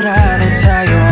られたよ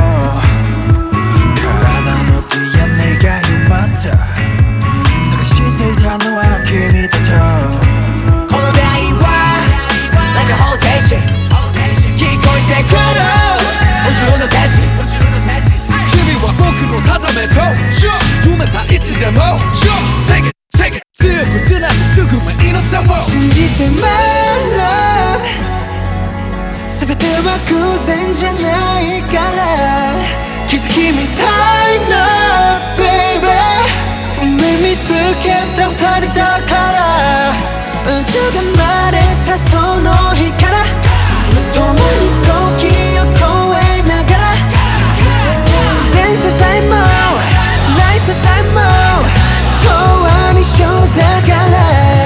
体のDNAが埋まった探していたのは君だとこの出会いはなんか方程式聞こえてくる宇宙の聖地君は僕の定めと夢さいつでも Take it, take it 強くつなぐ宿命の手を信じて My love 全ては偶然じゃないから気づきみたいな Baby 運命見つけた二人だから宇宙が生まれたその日から共に時を越えながら前世さえも来世さえも永遠に一緒だから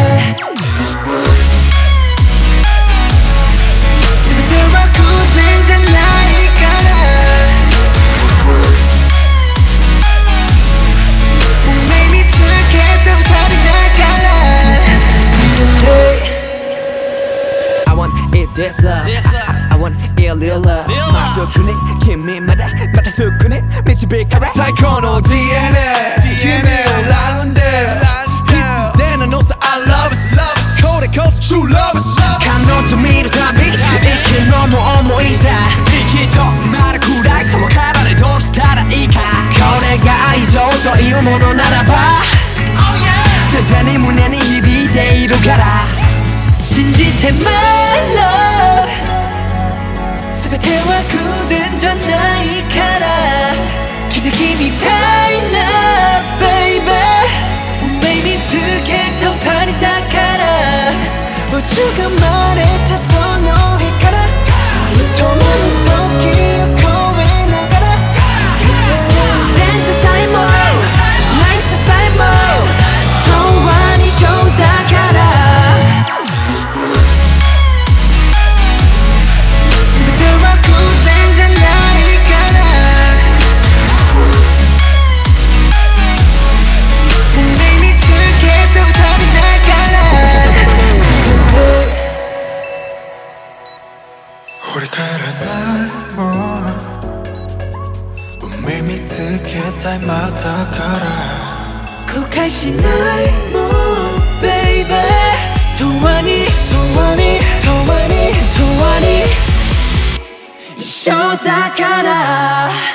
This love, I want real love まっすぐね君までまたすぐね導かれ最高の DNA 君を選んで必然なのさ I love us これこそ true love us 彼女見るたび息のも思いさ息とまるくらいそうからでどうしたらいいかこれが愛情というものならばすでに胸に響いているから信じて My love 全ては偶然じゃないから奇跡みたいな Baby 運命見つけた二人だから宇宙が生まれたその日から共に時を越えながら前世さえも来世さえも永遠に一緒だから振り返らないもの運命見つけたいまだから後悔しないもん Baby 永遠に一緒だから